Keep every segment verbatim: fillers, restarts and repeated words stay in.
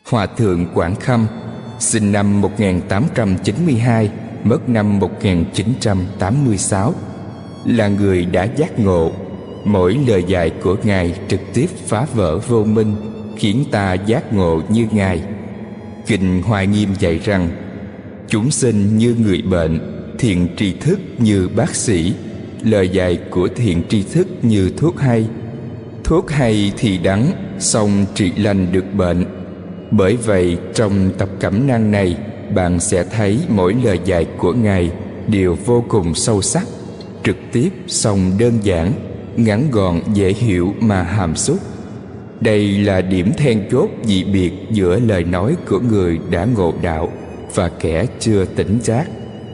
Hòa thượng Quảng Khâm, sinh năm một nghìn tám trăm chín mươi hai, mất năm một nghìn chín trăm tám mươi sáu, là người đã giác ngộ. Mỗi lời dạy của Ngài trực tiếp phá vỡ vô minh, khiến ta giác ngộ như Ngài. Kinh Hoa Nghiêm dạy rằng: chúng sinh như người bệnh, thiện tri thức như bác sĩ. Lời dạy của thiện tri thức như thuốc hay. Thuốc hay thì đắng, song trị lành được bệnh. Bởi vậy trong tập cẩm nang này, bạn sẽ thấy mỗi lời dạy của Ngài đều vô cùng sâu sắc, trực tiếp song đơn giản, ngắn gọn dễ hiểu mà hàm xúc. Đây là điểm then chốt dị biệt giữa lời nói của người đã ngộ đạo và kẻ chưa tỉnh giác.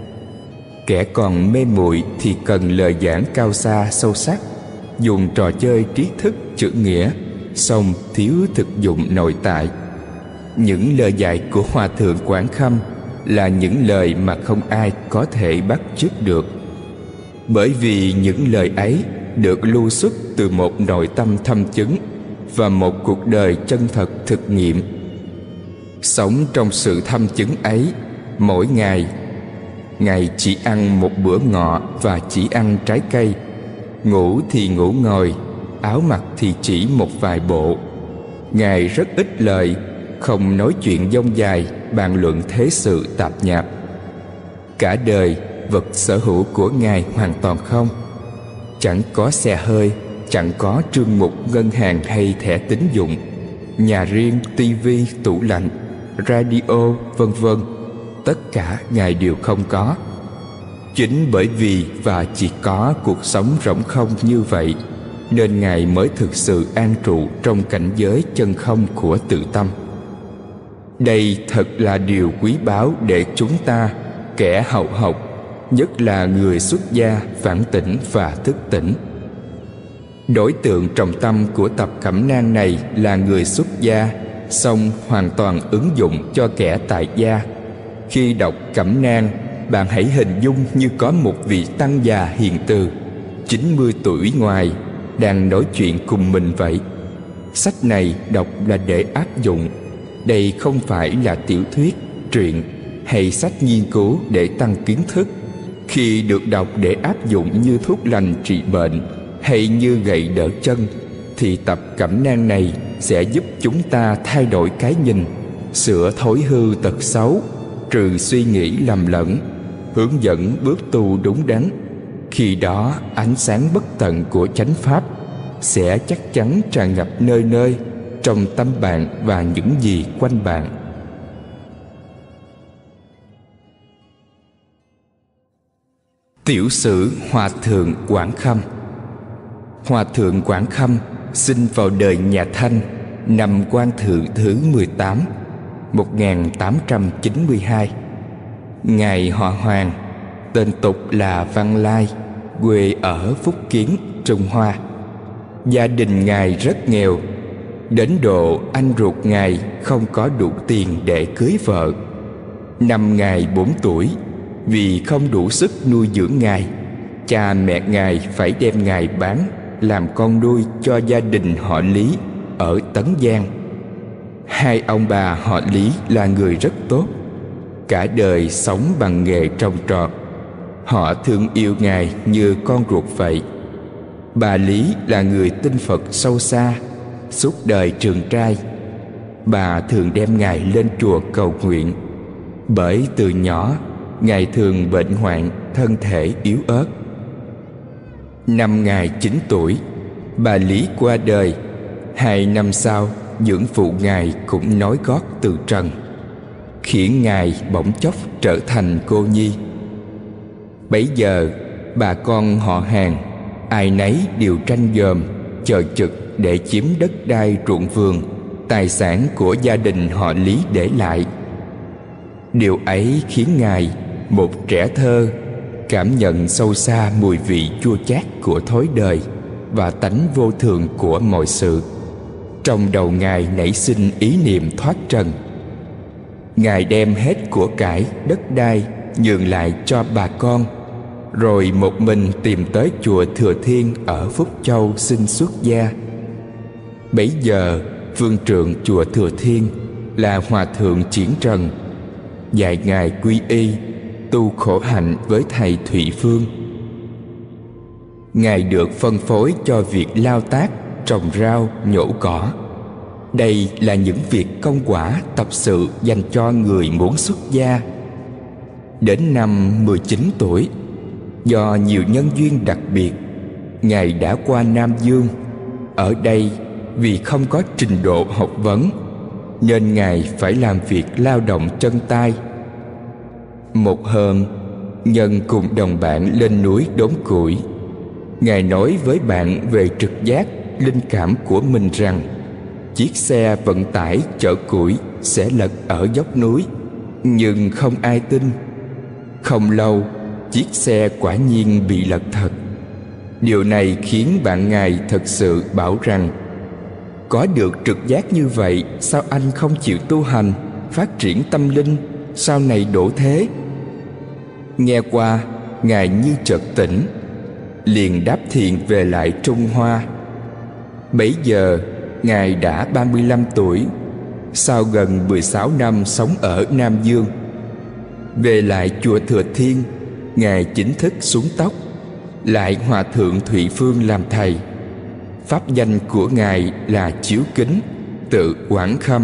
Kẻ còn mê muội thì cần lời giảng cao xa sâu sắc, dùng trò chơi trí thức chữ nghĩa, song thiếu thực dụng nội tại. Những lời dạy của Hòa thượng Quảng Khâm là những lời mà không ai có thể bắt chước được, bởi vì những lời ấy được lưu xuất từ một nội tâm thâm chứng và một cuộc đời chân thật thực nghiệm. Sống trong sự thâm chứng ấy, mỗi ngày Ngài chỉ ăn một bữa ngọ và chỉ ăn trái cây, ngủ thì ngủ ngồi, áo mặc thì chỉ một vài bộ. Ngài rất ít lời, không nói chuyện dông dài, bàn luận thế sự tạp nhạp. Cả đời, vật sở hữu của Ngài hoàn toàn không. Chẳng có xe hơi, chẳng có trương mục ngân hàng hay thẻ tín dụng, nhà riêng, tivi, tủ lạnh, radio, vân vân. Tất cả Ngài đều không có. Chính bởi vì và chỉ có cuộc sống rỗng không như vậy, nên Ngài mới thực sự an trụ trong cảnh giới chân không của tự tâm. Đây thật là điều quý báu để chúng ta, kẻ hậu học, nhất là người xuất gia, phản tỉnh và thức tỉnh. Đối tượng trọng tâm của tập cẩm nang này là người xuất gia, song hoàn toàn ứng dụng cho kẻ tại gia. Khi đọc cẩm nang, bạn hãy hình dung như có một vị tăng già hiền từ, chín mươi tuổi ngoài, đang nói chuyện cùng mình vậy. Sách này đọc là để áp dụng. Đây không phải là tiểu thuyết, truyện hay sách nghiên cứu để tăng kiến thức. Khi được đọc để áp dụng như thuốc lành trị bệnh hay như gậy đỡ chân, thì tập cẩm nang này sẽ giúp chúng ta thay đổi cái nhìn, sửa thói hư tật xấu, trừ suy nghĩ lầm lẫn, hướng dẫn bước tu đúng đắn. Khi đó ánh sáng bất tận của chánh pháp sẽ chắc chắn tràn ngập nơi nơi trong tâm bạn và những gì quanh bạn. Tiểu sử Hòa thượng Quảng Khâm. Hòa thượng Quảng Khâm sinh vào đời nhà Thanh năm Quan Thự thứ mười tám, một nghìn tám trăm chín mươi hai. Ngài họ Hoàng, tên tục là Văn Lai, quê ở Phúc Kiến, Trung Hoa. Gia đình Ngài rất nghèo, đến độ anh ruột Ngài không có đủ tiền để cưới vợ. Năm Ngài bốn tuổi, vì không đủ sức nuôi dưỡng Ngài, cha mẹ Ngài phải đem Ngài bán làm con nuôi cho gia đình họ Lý ở Tấn Giang. Hai ông bà họ Lý là người rất tốt, cả đời sống bằng nghề trồng trọt. Họ thương yêu Ngài như con ruột vậy. Bà Lý là người tin Phật sâu xa, suốt đời trường trai. Bà thường đem Ngài lên chùa cầu nguyện. Bởi từ nhỏ Ngài thường bệnh hoạn, thân thể yếu ớt. Năm Ngài chín tuổi, bà Lý qua đời. Hai năm sau, dưỡng phụ Ngài cũng nói gót từ trần, khiến Ngài bỗng chốc trở thành cô nhi. Bấy giờ bà con họ hàng ai nấy đều tranh giòm, chờ chực để chiếm đất đai ruộng vườn, tài sản của gia đình họ Lý để lại. Điều ấy khiến Ngài, một trẻ thơ, cảm nhận sâu xa mùi vị chua chát của thói đời và tánh vô thường của mọi sự. Trong đầu Ngài nảy sinh ý niệm thoát trần. Ngài đem hết của cải, đất đai nhường lại cho bà con, rồi một mình tìm tới chùa Thừa Thiên ở Phúc Châu xin xuất gia. Bấy giờ phương trượng chùa Thừa Thiên là Hòa thượng Triển Trần, dạy ngài quy y, tu khổ hạnh với thầy Thụy Phương. Ngài được phân phối cho việc lao tác, trồng rau, nhổ cỏ. Đây là những việc công quả tập sự dành cho người muốn xuất gia. Đến năm mười chín tuổi, do nhiều nhân duyên đặc biệt, Ngài đã qua Nam Dương. Ở đây, vì không có trình độ học vấn, nên Ngài phải làm việc lao động chân tay. Một hôm, Nhân cùng đồng bạn lên núi đốn củi. Ngài nói với bạn về trực giác, linh cảm của mình rằng chiếc xe vận tải chở củi sẽ lật ở dốc núi, nhưng không ai tin. Không lâu, chiếc xe quả nhiên bị lật thật. Điều này khiến bạn Ngài thật sự bảo rằng có được trực giác như vậy, sao anh không chịu tu hành, phát triển tâm linh, sau này độ thế? Nghe qua, Ngài như chợt tỉnh, liền đáp thiền về lại Trung Hoa. Bấy giờ Ngài đã ba mươi lăm tuổi, sau gần mười sáu năm sống ở Nam Dương. Về lại chùa Thừa Thiên, Ngài chính thức xuống tóc, lại Hòa thượng Thụy Phương làm thầy. Pháp danh của Ngài là Chiếu Kính, tự Quảng Khâm.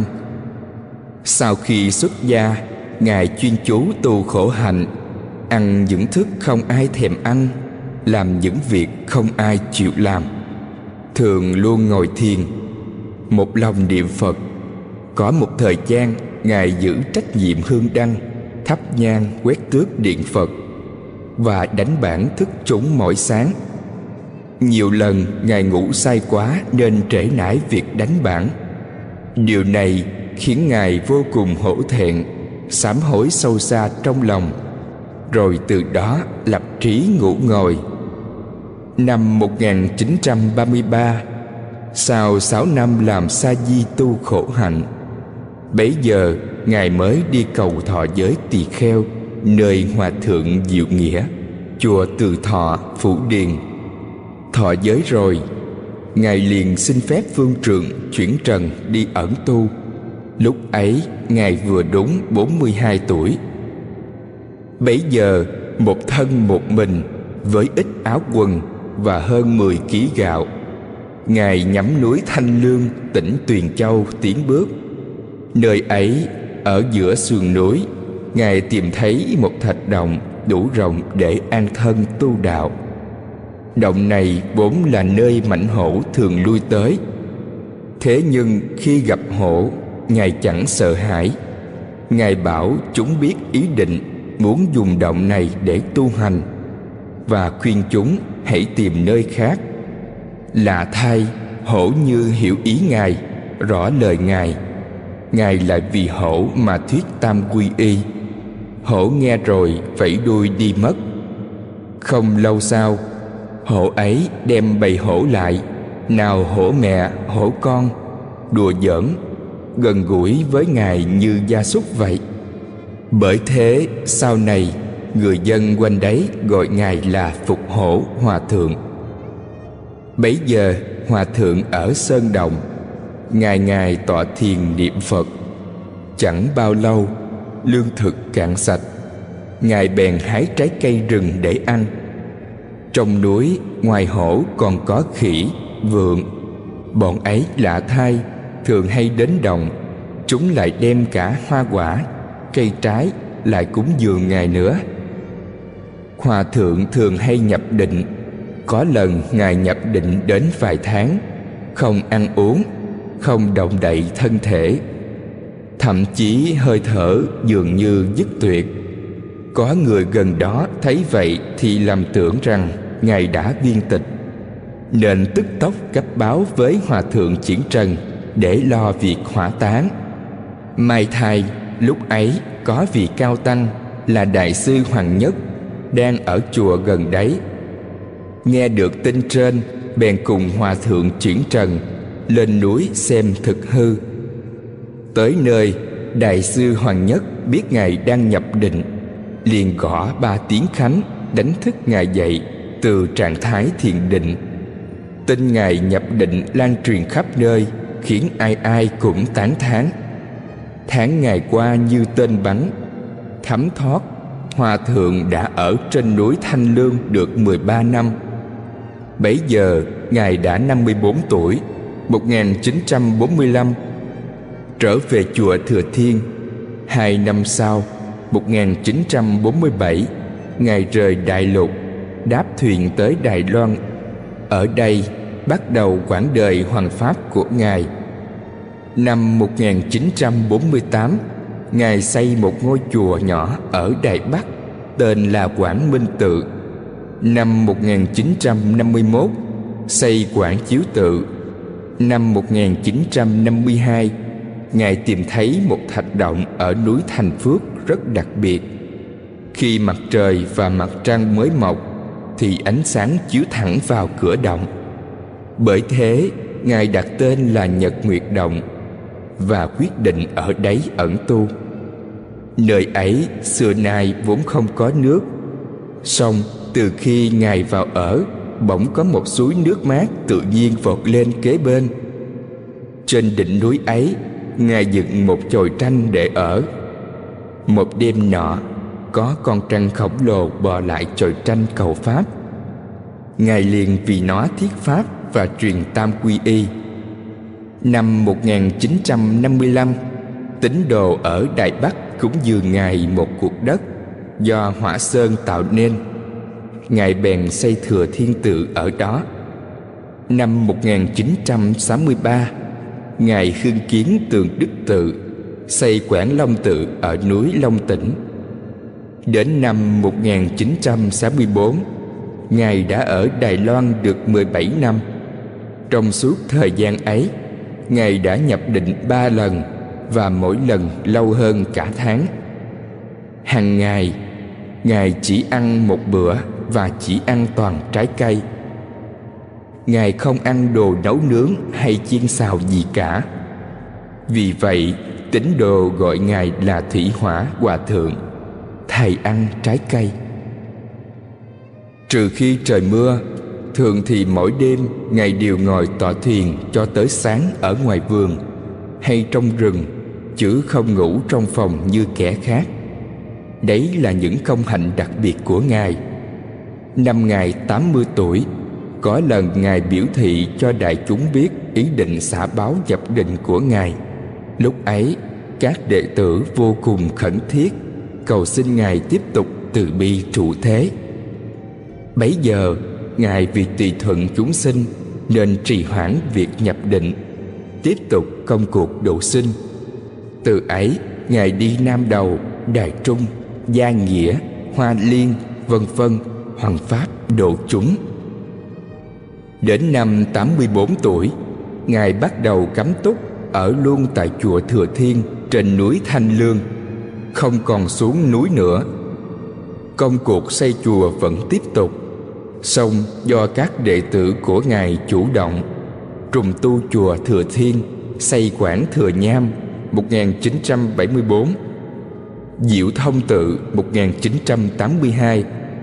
Sau khi xuất gia, Ngài chuyên chú tu khổ hạnh, ăn những thức không ai thèm ăn, làm những việc không ai chịu làm, thường luôn ngồi thiền, một lòng niệm Phật. Có một thời gian, Ngài giữ trách nhiệm hương đăng, thắp nhang quét tước điện Phật và đánh bảng thức chúng mỗi sáng. Nhiều lần Ngài ngủ say quá nên trễ nải việc đánh bảng. Điều này khiến Ngài vô cùng hổ thẹn, sám hối sâu xa trong lòng, rồi từ đó lập trí ngủ ngồi. Năm một nghìn chín trăm ba mươi ba, sau sáu năm làm sa di tu khổ hạnh, bấy giờ Ngài mới đi cầu thọ giới tỳ kheo nơi Hòa thượng Diệu Nghĩa, chùa Từ Thọ, Phủ Điền. Thọ giới rồi, Ngài liền xin phép phương trượng chuyển trần đi ẩn tu. Lúc ấy Ngài vừa đúng bốn mươi hai tuổi. Bấy giờ một thân một mình, với ít áo quần và hơn mười ký gạo, Ngài nhắm núi Thanh Lương, tỉnh Tuyền Châu tiến bước. Nơi ấy, ở giữa sườn núi, Ngài tìm thấy một thạch động đủ rộng để an thân tu đạo. Động này vốn là nơi mãnh hổ thường lui tới. Thế nhưng khi gặp hổ, Ngài chẳng sợ hãi. Ngài bảo chúng biết ý định muốn dùng động này để tu hành, và khuyên chúng hãy tìm nơi khác. Lạ thay, hổ như hiểu ý Ngài, rõ lời Ngài. Ngài lại vì hổ mà thuyết tam quy y. Hổ nghe rồi vẫy đuôi đi mất. Không lâu sau, hổ ấy đem bầy hổ lại, nào hổ mẹ hổ con, đùa giỡn, gần gũi với Ngài như gia súc vậy. Bởi thế sau này người dân quanh đấy gọi Ngài là Phục Hổ Hòa Thượng. Bấy giờ Hòa Thượng ở Sơn Động, ngày ngày tọa thiền niệm Phật. Chẳng bao lâu, lương thực cạn sạch, Ngài bèn hái trái cây rừng để ăn. Trong núi ngoài hổ còn có khỉ, vượn. Bọn ấy lạ thay, thường hay đến đồng. Chúng lại đem cả hoa quả, cây trái lại cúng dường Ngài nữa. Hòa Thượng thường hay nhập định. Có lần Ngài nhập định đến vài tháng, không ăn uống, không động đậy thân thể, thậm chí hơi thở dường như dứt tuyệt. Có người gần đó thấy vậy thì lầm tưởng rằng Ngài đã viên tịch, nên tức tốc cấp báo với Hòa Thượng Triển Trần để lo việc hỏa táng. May thay, lúc ấy có vị cao tăng là Đại sư Hoàng Nhất đang ở chùa gần đấy. Nghe được tin trên, bèn cùng Hòa Thượng Triển Trần lên núi xem thực hư. Tới nơi, Đại sư Hoàng Nhất biết Ngài đang nhập định, liền gõ ba tiếng khánh đánh thức Ngài dậy từ trạng thái thiền định. Tin Ngài nhập định lan truyền khắp nơi, khiến ai ai cũng tán thán. Tháng ngày qua như tên bắn. Thấm thoát, Hòa thượng đã ở trên núi Thanh Lương được mười ba năm. Bấy giờ Ngài đã năm mươi bốn tuổi, một nghìn chín trăm bốn mươi lăm. Trở về chùa Thừa Thiên. Hai năm sau, một nghìn chín trăm bốn mươi bảy, Ngài rời Đại Lục, đáp thuyền tới Đài Loan. Ở đây bắt đầu quãng đời hoằng pháp của Ngài. Năm một nghìn chín trăm bốn mươi tám, Ngài xây một ngôi chùa nhỏ ở Đài Bắc, tên là Quảng Minh Tự. Năm một nghìn chín trăm năm mươi mốt, xây Quảng Chiếu Tự. Năm một nghìn chín trăm năm mươi hai, Ngài tìm thấy một thạch động ở núi Thành Phước rất đặc biệt. Khi mặt trời và mặt trăng mới mọc thì ánh sáng chiếu thẳng vào cửa động. Bởi thế Ngài đặt tên là Nhật Nguyệt Động và quyết định ở đấy ẩn tu. Nơi ấy xưa nay vốn không có nước, song từ khi Ngài vào ở, bỗng có một suối nước mát tự nhiên vọt lên kế bên. Trên đỉnh núi ấy, Ngài dựng một chòi tranh để ở. Một đêm nọ, có con trăng khổng lồ bò lại chòi tranh cầu pháp. Ngài liền vì nó thiết pháp và truyền tam quy y. Năm một nghìn chín trăm năm mươi lăm, tín đồ ở Đài Bắc cúng dường Ngài một cuộc đất do Hỏa Sơn tạo nên. Ngài bèn xây Thừa Thiên Tự ở đó. Năm một nghìn chín trăm sáu mươi ba, Ngài khương kiến Tường Đức Tự, xây Quảng Long Tự ở núi Long Tỉnh. Đến năm một nghìn chín trăm sáu mươi bốn, Ngài đã ở Đài Loan được mười bảy năm. Trong suốt thời gian ấy, Ngài đã nhập định ba lần và mỗi lần lâu hơn cả tháng. Hàng ngày, Ngài chỉ ăn một bữa và chỉ ăn toàn trái cây. Ngài không ăn đồ nấu nướng hay chiên xào gì cả. Vì vậy, tín đồ gọi Ngài là Thủy Hỏa Hòa Thượng, thầy ăn trái cây. Trừ khi trời mưa, thường thì mỗi đêm Ngài đều ngồi tọa thuyền cho tới sáng ở ngoài vườn hay trong rừng, chứ không ngủ trong phòng như kẻ khác. Đấy là những công hạnh đặc biệt của Ngài. Năm Ngài tám mươi tuổi, có lần Ngài biểu thị cho đại chúng biết ý định xả báo nhập định của Ngài. Lúc ấy, các đệ tử vô cùng khẩn thiết cầu xin Ngài tiếp tục từ bi trụ thế. Bấy giờ, Ngài vì tùy thuận chúng sinh nên trì hoãn việc nhập định, tiếp tục công cuộc độ sinh. Từ ấy, Ngài đi Nam Đầu, Đài Trung, Gia Nghĩa, Hoa Liên, vân vân, hoằng pháp độ chúng. Đến năm tám mươi bốn tuổi, Ngài bắt đầu cắm túc ở luôn tại chùa Thừa Thiên trên núi Thanh Lương, không còn xuống núi nữa. Công cuộc xây chùa vẫn tiếp tục, song do các đệ tử của Ngài chủ động, trùng tu chùa Thừa Thiên, xây Quảng Thừa Nham một nghìn chín trăm bảy mươi bốn, Diệu Thông Tự một nghìn chín trăm tám mươi hai.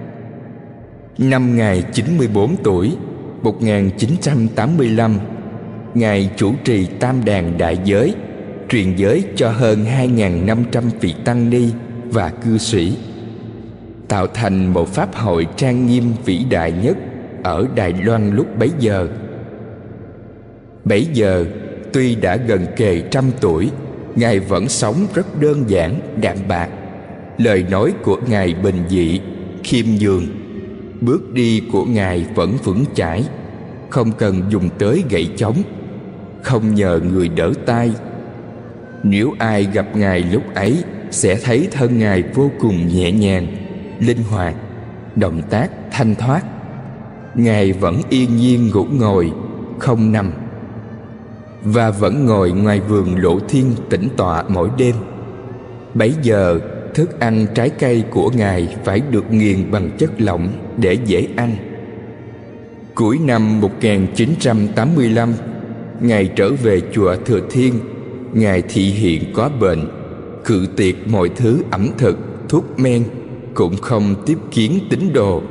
Năm Ngài chín mươi bốn tuổi, một nghìn chín trăm tám mươi lăm, Ngài chủ trì Tam Đàn Đại Giới, truyền giới cho hơn hai nghìn năm trăm vị tăng ni và cư sĩ, tạo thành một pháp hội trang nghiêm vĩ đại nhất ở Đài Loan lúc bấy giờ. Bấy giờ, tuy đã gần kề trăm tuổi, Ngài vẫn sống rất đơn giản, đạm bạc. Lời nói của Ngài bình dị, khiêm nhường. Bước đi của Ngài vẫn vững chãi, không cần dùng tới gậy chống, không nhờ người đỡ tay. Nếu ai gặp Ngài lúc ấy sẽ thấy thân Ngài vô cùng nhẹ nhàng, linh hoạt, động tác thanh thoát. Ngài vẫn yên nhiên ngủ ngồi, không nằm, và vẫn ngồi ngoài vườn Lộ Thiên tĩnh tọa mỗi đêm. Bấy giờ, thức ăn trái cây của Ngài phải được nghiền bằng chất lỏng để dễ ăn. Cuối năm một nghìn chín trăm tám mươi lăm, Ngài trở về chùa Thừa Thiên. Ngài thị hiện có bệnh, cự tuyệt mọi thứ ẩm thực, thuốc men, cũng không tiếp kiến tín đồ.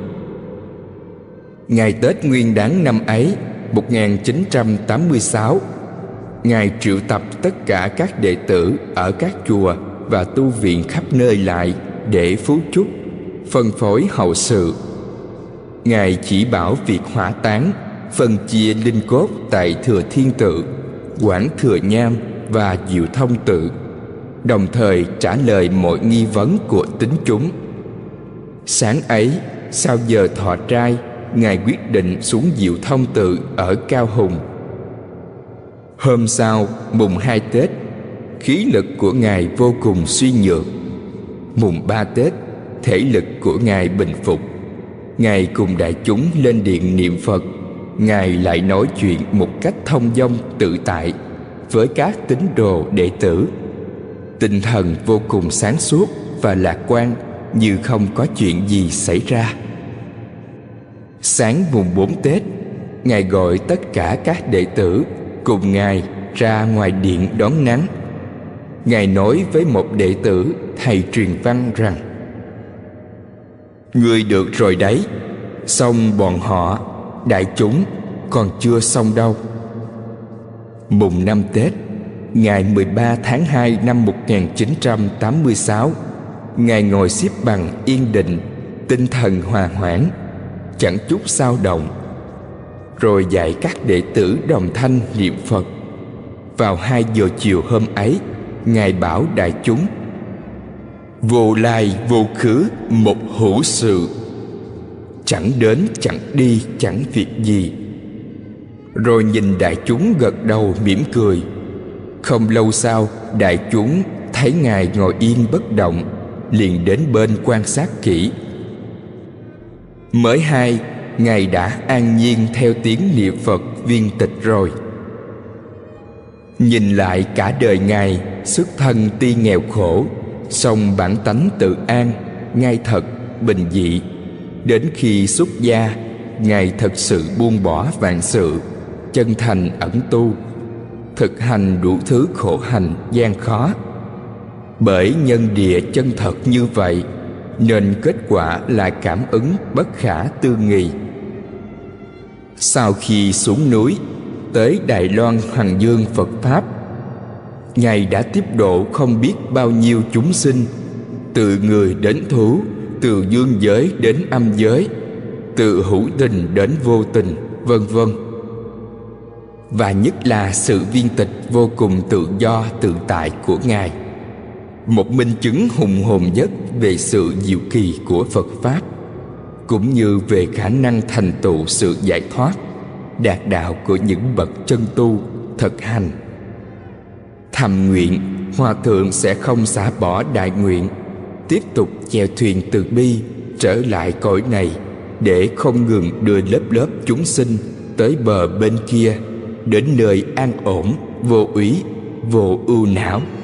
Ngày Tết Nguyên Đán năm ấy, một nghìn chín trăm tám mươi sáu, Ngài triệu tập tất cả các đệ tử ở các chùa và tu viện khắp nơi lại để phú chúc, phân phối hậu sự. Ngài chỉ bảo việc hỏa táng, phân chia linh cốt tại Thừa Thiên Tự, Quảng Thừa Nham và Diệu Thông Tự, đồng thời trả lời mọi nghi vấn của tín chúng. Sáng ấy, sau giờ thọ trai, Ngài quyết định xuống Diệu Thông Tự ở Cao Hùng. Hôm sau, mùng hai Tết, khí lực của Ngài vô cùng suy nhược. Mùng ba Tết, thể lực của Ngài bình phục. Ngài cùng đại chúng lên điện niệm Phật. Ngài lại nói chuyện một cách thông dong tự tại với các tín đồ đệ tử. Tinh thần vô cùng sáng suốt và lạc quan, như không có chuyện gì xảy ra. Sáng mùng bốn Tết, Ngài gọi tất cả các đệ tử cùng Ngài ra ngoài điện đón nắng. Ngài nói với một đệ tử thầy truyền văn rằng: "Ngươi được rồi đấy, xong bọn họ, đại chúng, còn chưa xong đâu." Mùng năm Tết, ngày mười ba tháng hai năm một nghìn chín trăm tám mươi sáu, Ngài ngồi xếp bằng yên định, tinh thần hòa hoãn, chẳng chút xao động, rồi dạy các đệ tử đồng thanh niệm Phật. Vào hai giờ chiều hôm ấy, Ngài bảo đại chúng: "Vô lai vô khứ một hữu sự, chẳng đến chẳng đi chẳng việc gì." Rồi nhìn đại chúng gật đầu mỉm cười. Không lâu sau, đại chúng thấy Ngài ngồi yên bất động, liền đến bên quan sát kỹ. Mới hay, Ngài đã an nhiên theo tiếng niệm Phật viên tịch rồi. Nhìn lại cả đời Ngài, xuất thân tuy nghèo khổ, song bản tánh tự an, ngay thật, bình dị. Đến khi xuất gia, Ngài thật sự buông bỏ vạn sự, chân thành ẩn tu, thực hành đủ thứ khổ hạnh gian khó. Bởi nhân địa chân thật như vậy, nên kết quả là cảm ứng bất khả tư nghị. Sau khi xuống núi, tới Đài Loan Hoàng Dương Phật Pháp, Ngài đã tiếp độ không biết bao nhiêu chúng sinh, từ người đến thú, từ dương giới đến âm giới, từ hữu tình đến vô tình, vân vân. Và nhất là sự viên tịch vô cùng tự do tự tại của Ngài, một minh chứng hùng hồn nhất về sự diệu kỳ của Phật Pháp, cũng như về khả năng thành tựu sự giải thoát, đạt đạo của những bậc chân tu, thực hành. Thầm nguyện, Hòa Thượng sẽ không xả bỏ đại nguyện, tiếp tục chèo thuyền từ bi trở lại cõi này, để không ngừng đưa lớp lớp chúng sinh tới bờ bên kia, đến nơi an ổn, vô úy, vô ưu não.